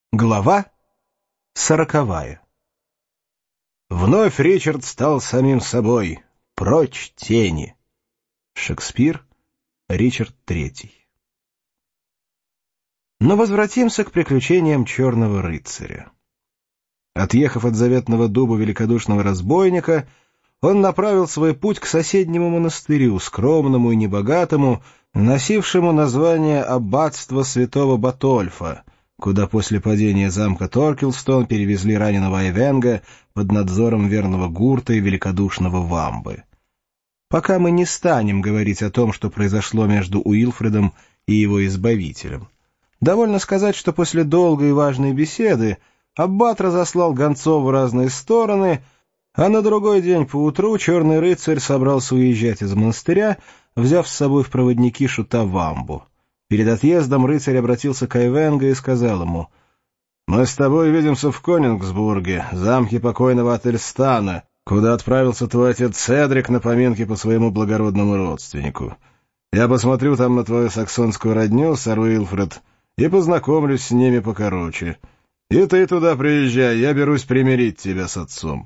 Глава 40. Вновь Ричард стал самим собой. Прочь тени. Шекспир, Ричард III. Но возвратимся к приключениям черного рыцаря. Отъехав от заветного дуба великодушного разбойника, он направил свой путь к соседнему монастырю, скромному и небогатому, носившему название аббатства святого Батольфа, куда после падения замка Торкелстон перевезли раненого Айвенга под надзором верного Гурта и великодушного Вамбы. Пока мы не станем говорить о том, что произошло между Уилфредом и его избавителем. Довольно сказать, что после долгой и важной беседы аббат разослал гонцов в разные стороны, а на другой день поутру черный рыцарь собрался уезжать из монастыря, взяв с собой в проводники шута Вамбу. Перед отъездом рыцарь обратился к Айвенго и сказал ему: «Мы с тобой видимся в Конингсбурге, замке покойного Ательстана, куда отправился твой отец Седрик на поминки по своему благородному родственнику. Я посмотрю там на твою саксонскую родню, сэр Уилфред, и познакомлюсь с ними покороче. И ты туда приезжай, я берусь примирить тебя с отцом».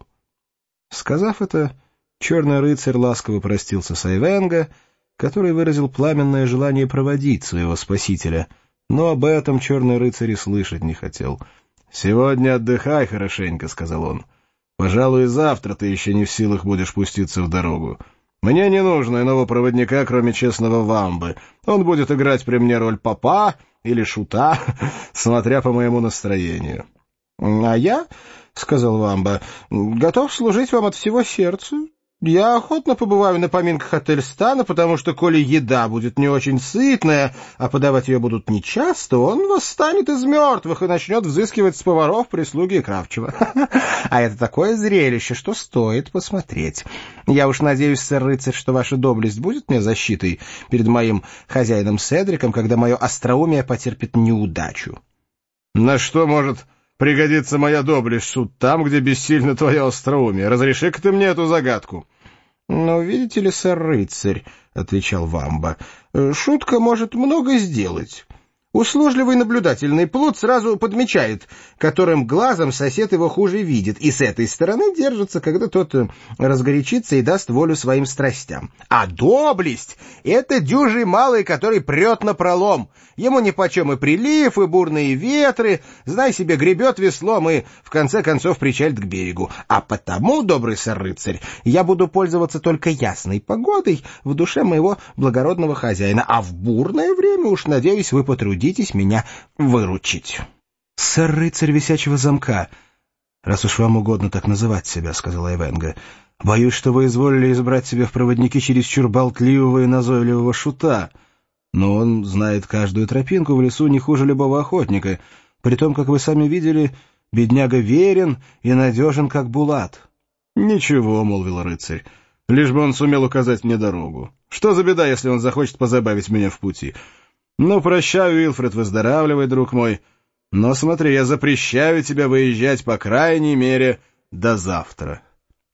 Сказав это, черный рыцарь ласково простился с Айвенго, который выразил пламенное желание проводить своего спасителя, но об этом черный рыцарь и слышать не хотел. «Сегодня отдыхай хорошенько», — сказал он. «Пожалуй, завтра ты еще не в силах будешь пуститься в дорогу. Мне не нужно иного проводника, кроме честного Вамбы. Он будет играть при мне роль попа или шута, смотря по моему настроению». «А я, — сказал Вамба, — готов служить вам от всего сердца. Я охотно побываю на поминках Ательстана, потому что, коли еда будет не очень сытная, а подавать ее будут нечасто, он восстанет из мертвых и начнет взыскивать с поваров, прислуги и кравчего. А это такое зрелище, что стоит посмотреть. Я уж надеюсь, сэр рыцарь, что ваша доблесть будет мне защитой перед моим хозяином Седриком, когда мое остроумие потерпит неудачу». «На что может пригодится моя доблесть, суд, там, где бессильно твое остроумие? Разреши-ка ты мне эту загадку». «Но видите ли, сэр рыцарь, — отвечал Вамба, — шутка может много сделать. Услужливый наблюдательный плут сразу подмечает, которым глазом сосед его хуже видит, и с этой стороны держится, когда тот разгорячится и даст волю своим страстям. А доблесть — это дюжий малый, который прет напролом. Ему нипочем и прилив, и бурные ветры, знай себе, гребет веслом и, в конце концов, причалит к берегу. А потому, добрый сэр-рыцарь, я буду пользоваться только ясной погодой в душе моего благородного хозяина, а в бурное время, уж надеюсь, вы потрудитесь меня выручить». «Сэр-рыцарь висячего замка, раз уж вам угодно так называть себя, — сказал Айвенго, — боюсь, что вы изволили избрать себе в проводники чересчур болтливого и назойливого шута. Но он знает каждую тропинку в лесу не хуже любого охотника, при том, как вы сами видели, бедняга верен и надежен, как булат». «Ничего, — молвил рыцарь, — лишь бы он сумел указать мне дорогу. Что за беда, если он захочет позабавить меня в пути? Ну, прощай, Уилфред, выздоравливай, друг мой. Но смотри, я запрещаю тебе выезжать, по крайней мере, до завтра».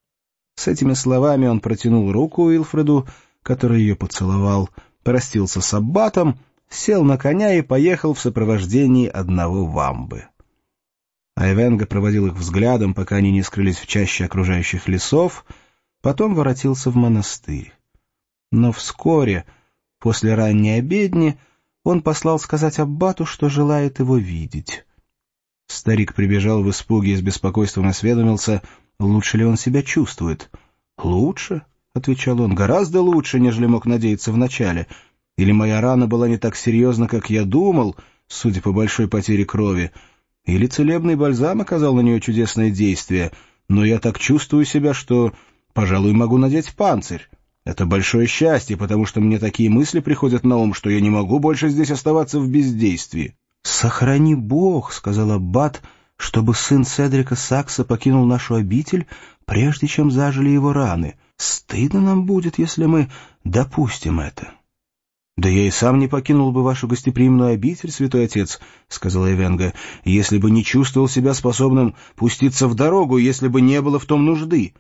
С этими словами он протянул руку Уилфреду, который ее поцеловал, простился с аббатом, сел на коня и поехал в сопровождении одного Вамбы. Айвенго проводил их взглядом, пока они не скрылись в чаще окружающих лесов, потом воротился в монастырь. Но вскоре, после ранней обедни, он послал сказать аббату, что желает его видеть. Старик прибежал в испуге и с беспокойством осведомился, лучше ли он себя чувствует. «Лучше?» — отвечал он, — «гораздо лучше, нежели мог надеяться вначале. Или моя рана была не так серьезна, как я думал, судя по большой потере крови, или целебный бальзам оказал на нее чудесное действие, но я так чувствую себя, что, пожалуй, могу надеть панцирь. Это большое счастье, потому что мне такие мысли приходят на ум, что я не могу больше здесь оставаться в бездействии». «Сохрани Бог, — сказал аббат, — чтобы сын Седрика Сакса покинул нашу обитель, прежде чем зажили его раны. Стыдно нам будет, если мы допустим это». «Да я и сам не покинул бы вашу гостеприимную обитель, святой отец, — сказал Айвенго, — если бы не чувствовал себя способным пуститься в дорогу, если бы не было в том нужды».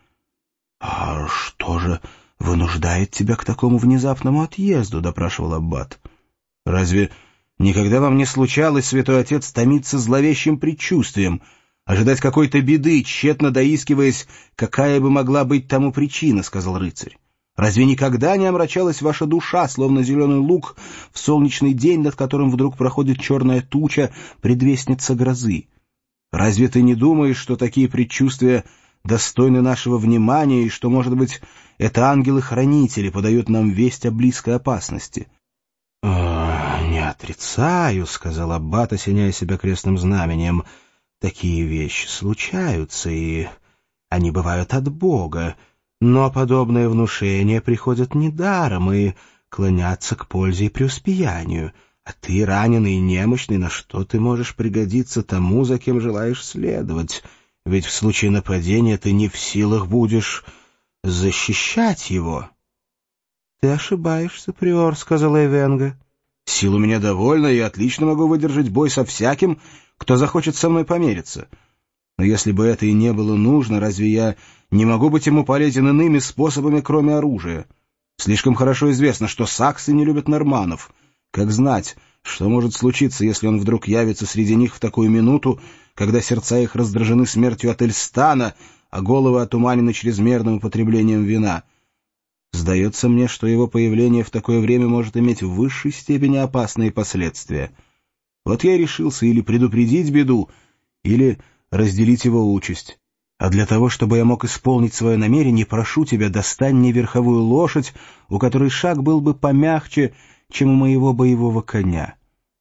«А что же вынуждает тебя к такому внезапному отъезду?» — допрашивал аббат. «Разве Никогда вам не случалось, святой отец, томиться зловещим предчувствием, ожидать какой-то беды, тщетно доискиваясь, какая бы могла быть тому причина, — сказал рыцарь. Разве никогда не омрачалась ваша душа, словно зеленый луг, в солнечный день, над которым вдруг проходит черная туча, предвестница грозы? Разве ты не думаешь, что такие предчувствия достойны нашего внимания, и что, может быть, это ангелы-хранители подают нам весть о близкой опасности? — Не отрицаю, — сказал аббат, осеняя себя крестным знамением. — Такие вещи случаются, и они бывают от Бога. Но подобные внушения приходят недаром и клонятся к пользе и преуспеянию. А ты, раненый и немощный, на что ты можешь пригодиться тому, за кем желаешь следовать? Ведь в случае нападения ты не в силах будешь защищать его. — Ты ошибаешься, приор, — сказала Эвенга. — Сил у меня довольно, и я отлично могу выдержать бой со всяким, кто захочет со мной помериться. Но если бы это и не было нужно, разве я не могу быть ему полезен иными способами, кроме оружия? Слишком хорошо известно, что саксы не любят норманнов. Как знать, что может случиться, если он вдруг явится среди них в такую минуту, когда сердца их раздражены смертью от Эльстана, а головы отуманены чрезмерным употреблением вина? Сдается мне, что его появление в такое время может иметь в высшей степени опасные последствия. Вот я и решился или предупредить беду, или разделить его участь. А для того, чтобы я мог исполнить свое намерение, прошу тебя, достань мне верховую лошадь, у которой шаг был бы помягче, чем у моего боевого коня.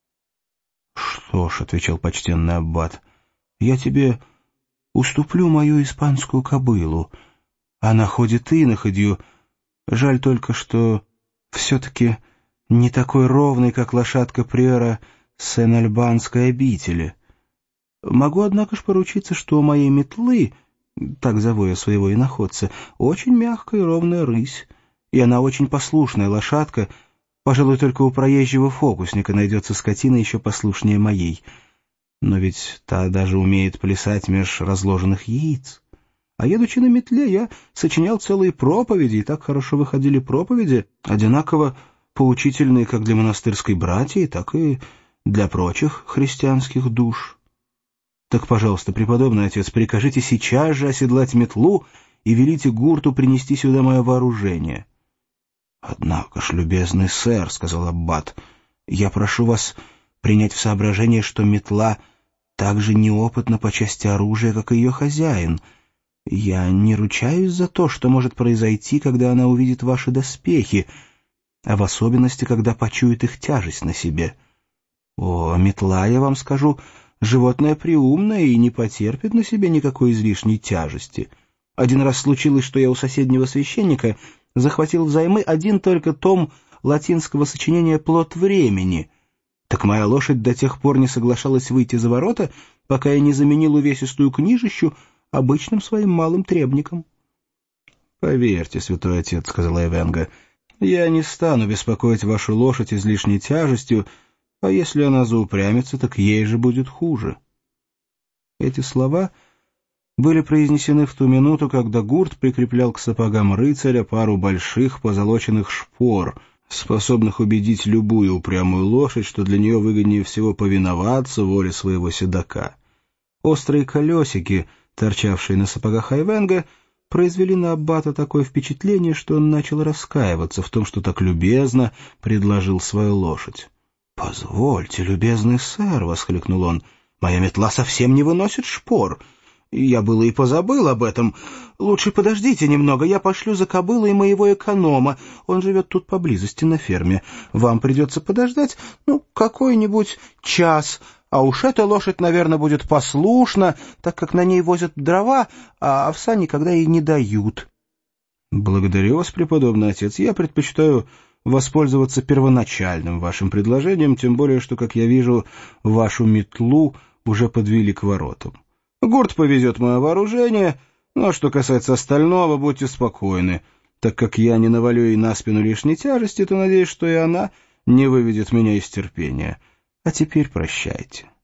— Что ж, — отвечал почтенный аббат, — я тебе уступлю мою испанскую кобылу. Она ходит иноходью. Жаль только, что все-таки не такой ровный, как лошадка приора Сен-Альбанской обители. Могу, однако ж, поручиться, что у моей метлы, так зову я своего иноходца, очень мягкая и ровная рысь, и она очень послушная лошадка. Пожалуй, только у проезжего фокусника найдется скотина еще послушнее моей. Но ведь та даже умеет плясать меж разложенных яиц. А едучи на метле, я сочинял целые проповеди, и так хорошо выходили проповеди, одинаково поучительные как для монастырской братьи, так и для прочих христианских душ. Так, пожалуйста, преподобный отец, прикажите сейчас же оседлать метлу и велите гурту принести сюда мое вооружение. — Однако ж, любезный сэр, — сказал аббат, — я прошу вас принять в соображение, что метла так же неопытна по части оружия, как и ее хозяин. Я не ручаюсь за то, что может произойти, когда она увидит ваши доспехи, а в особенности, когда почует их тяжесть на себе. О, метла, я вам скажу, животное преумное и не потерпит на себе никакой излишней тяжести. Один раз случилось, что я у соседнего священника захватил взаймы один только том латинского сочинения «Плод времени». Так моя лошадь до тех пор не соглашалась выйти за ворота, пока я не заменил увесистую книжищу обычным своим малым требником. — Поверьте, святой отец, — сказала Эвенга, — я не стану беспокоить вашу лошадь излишней тяжестью, а если она заупрямится, так ей же будет хуже. Эти слова были произнесены в ту минуту, когда гурт прикреплял к сапогам рыцаря пару больших позолоченных шпор, способных убедить любую упрямую лошадь, что для нее выгоднее всего повиноваться воле своего седока. Острые колесики, торчавшие на сапогах Айвенга, произвели на аббата такое впечатление, что он начал раскаиваться в том, что так любезно предложил свою лошадь. — Позвольте, любезный сэр, — воскликнул он, — моя метла совсем не выносит шпор. Я было и позабыл об этом. Лучше подождите немного, я пошлю за кобылой моего эконома. Он живет тут поблизости на ферме. Вам придется подождать, какой-нибудь час. А уж эта лошадь, наверное, будет послушна, так как на ней возят дрова, а овса никогда ей не дают. — Благодарю вас, преподобный отец. Я предпочитаю воспользоваться первоначальным вашим предложением, тем более, что, как я вижу, вашу метлу уже подвели к воротам. Гурт повезет мое вооружение, но что касается остального, будьте спокойны. Так как я не навалю ей на спину лишней тяжести, то надеюсь, что и она не выведет меня из терпения. А теперь прощайте.